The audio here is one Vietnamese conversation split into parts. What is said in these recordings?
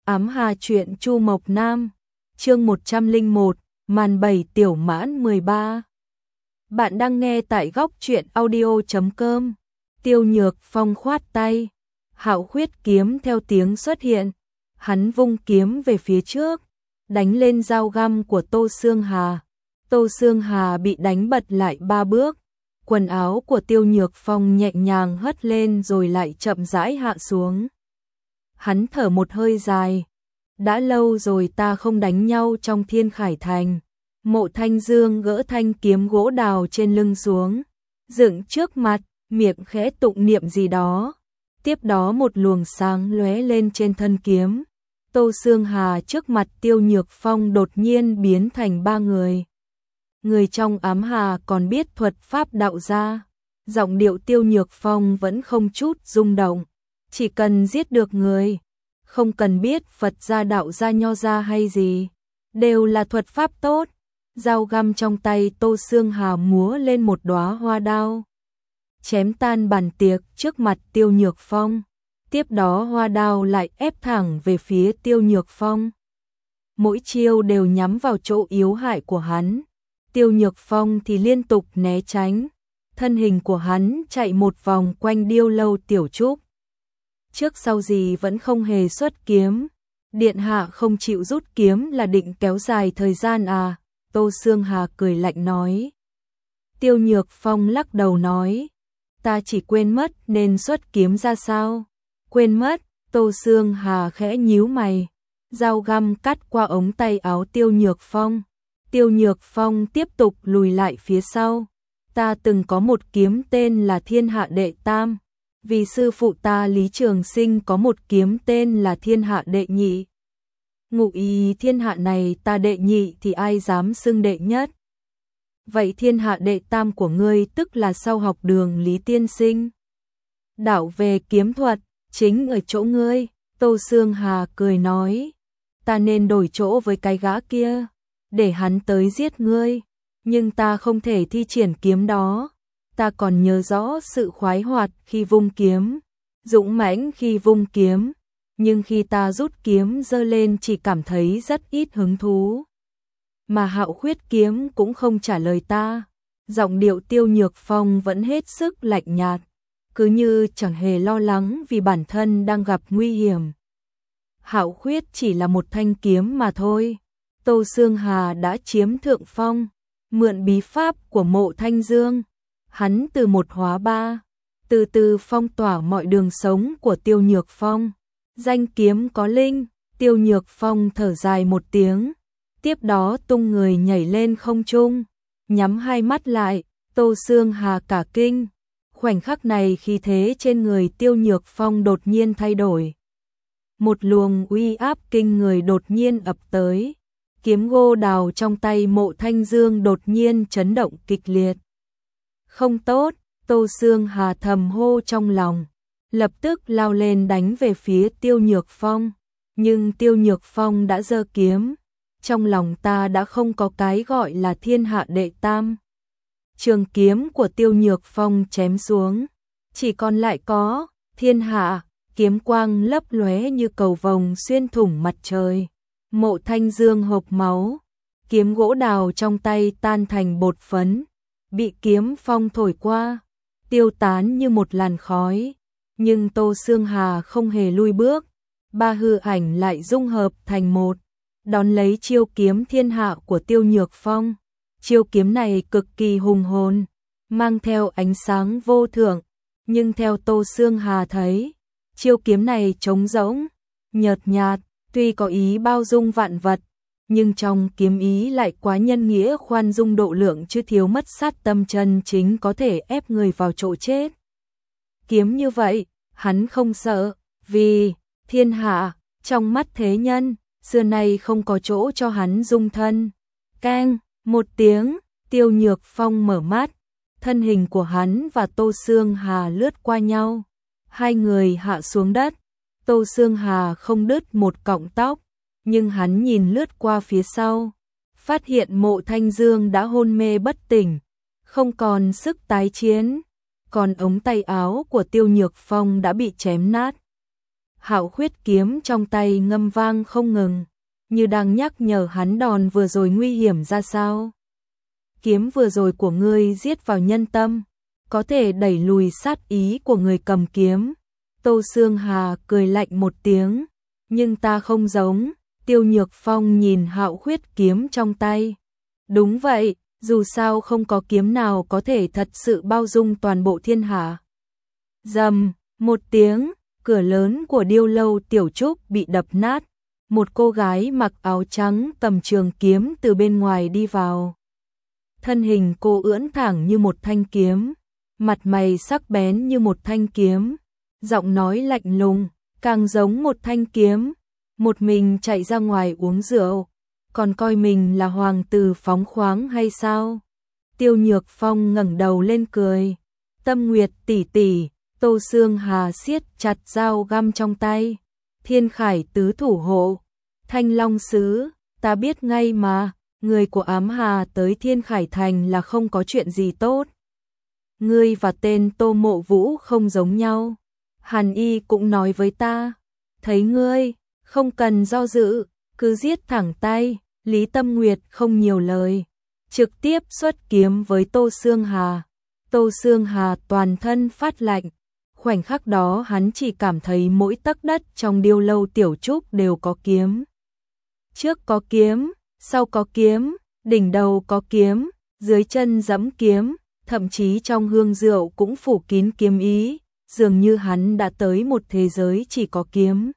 Ám Hà truyện Chu Mộc Nam, chương 101, màn 7 tiểu mãn 13. Bạn đang nghe tại góc truyện audio.com. Tiêu Nhược Phong khoát tay, Hạo Khuyết kiếm theo tiếng xuất hiện, hắn vung kiếm về phía trước, đánh lên dao găm của Tô Sương Hà. Tô Sương Hà bị đánh bật lại 3 bước, quần áo của Tiêu Nhược Phong nhẹ nhàng hất lên rồi lại chậm rãi hạ xuống. Hắn thở một hơi dài, đã lâu rồi ta không đánh nhau trong Thiên Khải Thành. Mộ Thanh Dương gỡ thanh kiếm gỗ đào trên lưng xuống, dựng trước mặt, miệng khẽ tụng niệm gì đó. Tiếp đó một luồng sáng lóe lên trên thân kiếm. Tô Sương Hà trước mặt Tiêu Nhược Phong đột nhiên biến thành 3 người. Người trong Ám Hà còn biết thuật pháp đạo gia. Giọng điệu Tiêu Nhược Phong vẫn không chút rung động. Chỉ cần giết được người, không cần biết Phật gia đạo gia nho gia hay gì, đều là thuật pháp tốt. Dao găm trong tay Tô Sương Hà múa lên một đóa hoa đao, chém tan bàn tiệc trước mặt Tiêu Nhược Phong. Tiếp đó hoa đao lại ép thẳng về phía Tiêu Nhược Phong. Mỗi chiêu đều nhắm vào chỗ yếu hại của hắn. Tiêu Nhược Phong thì liên tục né tránh. Thân hình của hắn chạy một vòng quanh Điêu Lâu Tiểu Trúc. Trước sau gì vẫn không hề xuất kiếm. Điện hạ không chịu rút kiếm là định kéo dài thời gian à? Tô Sương Hà cười lạnh nói. Tiêu Nhược Phong lắc đầu nói, ta chỉ quên mất nên xuất kiếm ra sao? Quên mất? Tô Sương Hà khẽ nhíu mày, dao găm cắt qua ống tay áo Tiêu Nhược Phong. Tiêu Nhược Phong tiếp tục lùi lại phía sau. Ta từng có một kiếm tên là Thiên Hạ Đệ Tam, vì sư phụ ta Lý Trường Sinh có một kiếm tên là Thiên Hạ Đệ Nhị. Ngụ ý thiên hạ này ta đệ nhị thì ai dám xưng đệ nhất. Vậy Thiên Hạ Đệ Tam của ngươi tức là sau học đường Lý Tiên Sinh. Đạo về kiếm thuật chính ở chỗ ngươi. Tô Sương Hà cười nói, ta nên đổi chỗ với cái gã kia, để hắn tới giết ngươi, nhưng ta không thể thi triển kiếm đó. Ta còn nhớ rõ sự khoái hoạt khi vung kiếm, dũng mãnh khi vung kiếm, nhưng khi ta rút kiếm giơ lên chỉ cảm thấy rất ít hứng thú. Mà Hạo Khuyết kiếm cũng không trả lời ta. Giọng điệu Tiêu Nhược Phong vẫn hết sức lạnh nhạt, cứ như chẳng hề lo lắng vì bản thân đang gặp nguy hiểm. Hạo Khuyết chỉ là một thanh kiếm mà thôi. Tô Sương Hà đã chiếm thượng phong, mượn bí pháp của Mộ Thanh Dương, hắn từ 1 hóa 3, từ từ phong tỏa mọi đường sống của Tiêu Nhược Phong. Danh kiếm có linh. Tiêu Nhược Phong thở dài một tiếng, tiếp đó tung người nhảy lên không trung, nhắm hai mắt lại. Tô Sương Hà cả kinh. Khoảnh khắc này khí thế trên người Tiêu Nhược Phong đột nhiên thay đổi. Một luồng uy áp kinh người đột nhiên ập tới. Kiếm gỗ đào trong tay Mộ Thanh Dương đột nhiên chấn động kịch liệt. Không tốt, Tô Sương Hà thầm hô trong lòng, lập tức lao lên đánh về phía Tiêu Nhược Phong. Nhưng Tiêu Nhược Phong đã giơ kiếm. Trong lòng ta đã không có cái gọi là Thiên Hạ Đệ Tam. Trường kiếm của Tiêu Nhược Phong chém xuống, chỉ còn lại có Thiên Hạ. Kiếm quang lấp lóe như cầu vồng xuyên thủng mặt trời. Mộ Thanh Dương hộc máu, kiếm gỗ đào trong tay tan thành bột phấn, bị kiếm phong thổi qua, tiêu tán như một làn khói. Nhưng Tô Sương Hà không hề lui bước, 3 hư ảnh lại dung hợp thành một, đón lấy chiêu kiếm Thiên Hạ của Tiêu Nhược Phong. Chiêu kiếm này cực kỳ hùng hồn, mang theo ánh sáng vô thượng, nhưng theo Tô Sương Hà thấy, chiêu kiếm này trống rỗng, nhợt nhạt, tuy có ý bao dung vạn vật, nhưng trong kiếm ý lại quá nhân nghĩa khoan dung độ lượng chứ thiếu mất sát tâm chân chính có thể ép người vào chỗ chết. Kiếm như vậy, hắn không sợ, vì thiên hạ, trong mắt thế nhân, xưa nay không có chỗ cho hắn dung thân. Keng, một tiếng, Tiêu Nhược Phong mở mắt, thân hình của hắn và Tô Sương Hà lướt qua nhau. Hai người hạ xuống đất. Tô Sương Hà không đứt một cọng tóc, nhưng hắn nhìn lướt qua phía sau, phát hiện Mộ Thanh Dương đã hôn mê bất tỉnh, không còn sức tái chiến, còn ống tay áo của Tiêu Nhược Phong đã bị chém nát. Hạo Khuyết kiếm trong tay ngâm vang không ngừng, như đang nhắc nhở hắn đòn vừa rồi nguy hiểm ra sao. Kiếm vừa rồi của ngươi giết vào nhân tâm, có thể đẩy lùi sát ý của người cầm kiếm. Tô Xương Hà cười lạnh một tiếng, nhưng ta không giống. Tiêu Nhược Phong nhìn Hạo Khuyết kiếm trong tay. Đúng vậy, dù sao không có kiếm nào có thể thật sự bao dung toàn bộ thiên hạ. Rầm, một tiếng, cửa lớn của Điêu Lâu Tiểu Trúc bị đập nát. Một cô gái mặc áo trắng cầm trường kiếm từ bên ngoài đi vào. Thân hình cô ưỡn thẳng như một thanh kiếm, mặt mày sắc bén như một thanh kiếm, giọng nói lạnh lùng, càng giống một thanh kiếm. Một mình chạy ra ngoài uống rượu, còn coi mình là hoàng tử phóng khoáng hay sao? Tiêu Nhược Phong ngẩng đầu lên cười. Tâm Nguyệt tỷ tỷ. Tô Xương Hà siết chặt dao găm trong tay. Thiên Khải tứ thủ hộ, Thanh Long sứ, ta biết ngay mà, người của Ám Hà tới Thiên Khải thành là không có chuyện gì tốt. Ngươi và tên Tô Mộ Vũ không giống nhau. Hàn Y cũng nói với ta, thấy ngươi, không cần do dự, cứ giết thẳng tay. Lý Tâm Nguyệt không nhiều lời, trực tiếp xuất kiếm với Tô Xương Hà. Tô Xương Hà toàn thân phát lạnh. Khoảnh khắc đó hắn chỉ cảm thấy mỗi tấc đất trong Điêu Lâu Tiểu Trúc đều có kiếm. Trước có kiếm, sau có kiếm, đỉnh đầu có kiếm, dưới chân giẫm kiếm, thậm chí trong hương rượu cũng phủ kín kiếm ý, dường như hắn đã tới một thế giới chỉ có kiếm.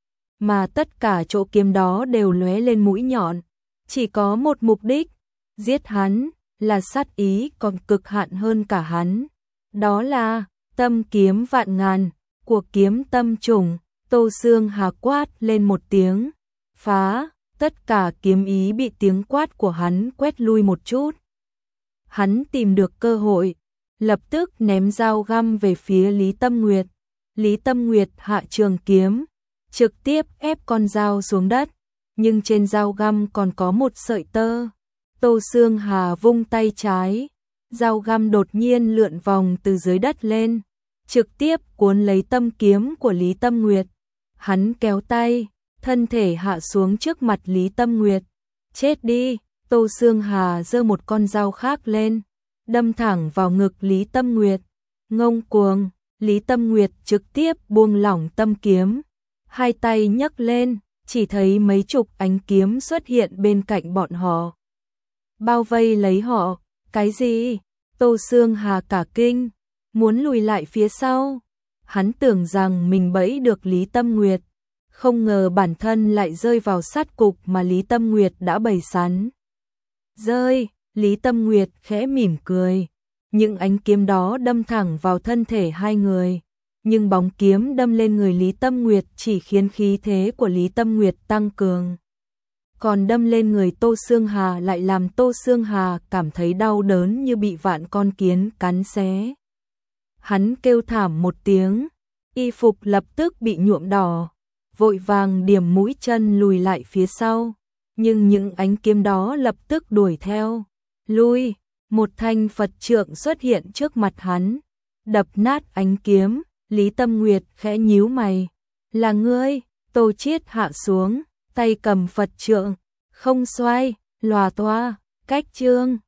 Mà tất cả chỗ kiếm đó đều lóe lên mũi nhọn, chỉ có một mục đích, giết hắn, là sát ý còn cực hạn hơn cả hắn. Đó là tâm kiếm vạn ngàn, của kiếm tâm trùng. Tô Xương Hà quát lên một tiếng, phá, tất cả kiếm ý bị tiếng quát của hắn quét lui một chút. Hắn tìm được cơ hội, lập tức ném dao găm về phía Lý Tâm Nguyệt. Lý Tâm Nguyệt hạ trường kiếm, trực tiếp ép con dao xuống đất, nhưng trên dao găm còn có một sợi tơ. Tô Xương Hà vung tay trái, dao găm đột nhiên lượn vòng từ dưới đất lên, trực tiếp cuốn lấy tâm kiếm của Lý Tâm Nguyệt. Hắn kéo tay, thân thể hạ xuống trước mặt Lý Tâm Nguyệt. Chết đi! Tô Xương Hà giơ một con dao khác lên, đâm thẳng vào ngực Lý Tâm Nguyệt. Ngông cuồng! Lý Tâm Nguyệt trực tiếp buông lỏng tâm kiếm, hai tay nhấc lên, chỉ thấy mấy chục ánh kiếm xuất hiện bên cạnh bọn họ, bao vây lấy họ. Cái gì? Tô Xương Hà cả kinh, muốn lùi lại phía sau. Hắn tưởng rằng mình bẫy được Lý Tâm Nguyệt, không ngờ bản thân lại rơi vào sát cục mà Lý Tâm Nguyệt đã bày sẵn. Rơi, Lý Tâm Nguyệt khẽ mỉm cười. Những ánh kiếm đó đâm thẳng vào thân thể hai người, nhưng bóng kiếm đâm lên người Lý Tâm Nguyệt chỉ khiến khí thế của Lý Tâm Nguyệt tăng cường. Còn đâm lên người Tô Xương Hà lại làm Tô Xương Hà cảm thấy đau đớn như bị vạn con kiến cắn xé. Hắn kêu thảm một tiếng, y phục lập tức bị nhuộm đỏ, vội vàng điểm mũi chân lùi lại phía sau, nhưng những ánh kiếm đó lập tức đuổi theo. Lui, một thanh Phật trượng xuất hiện trước mặt hắn, đập nát ánh kiếm. Lý Tâm Nguyệt khẽ nhíu mày, là ngươi? Tô Chiết hạ xuống, tay cầm Phật trượng, không xoay, lòa toa, cách chương.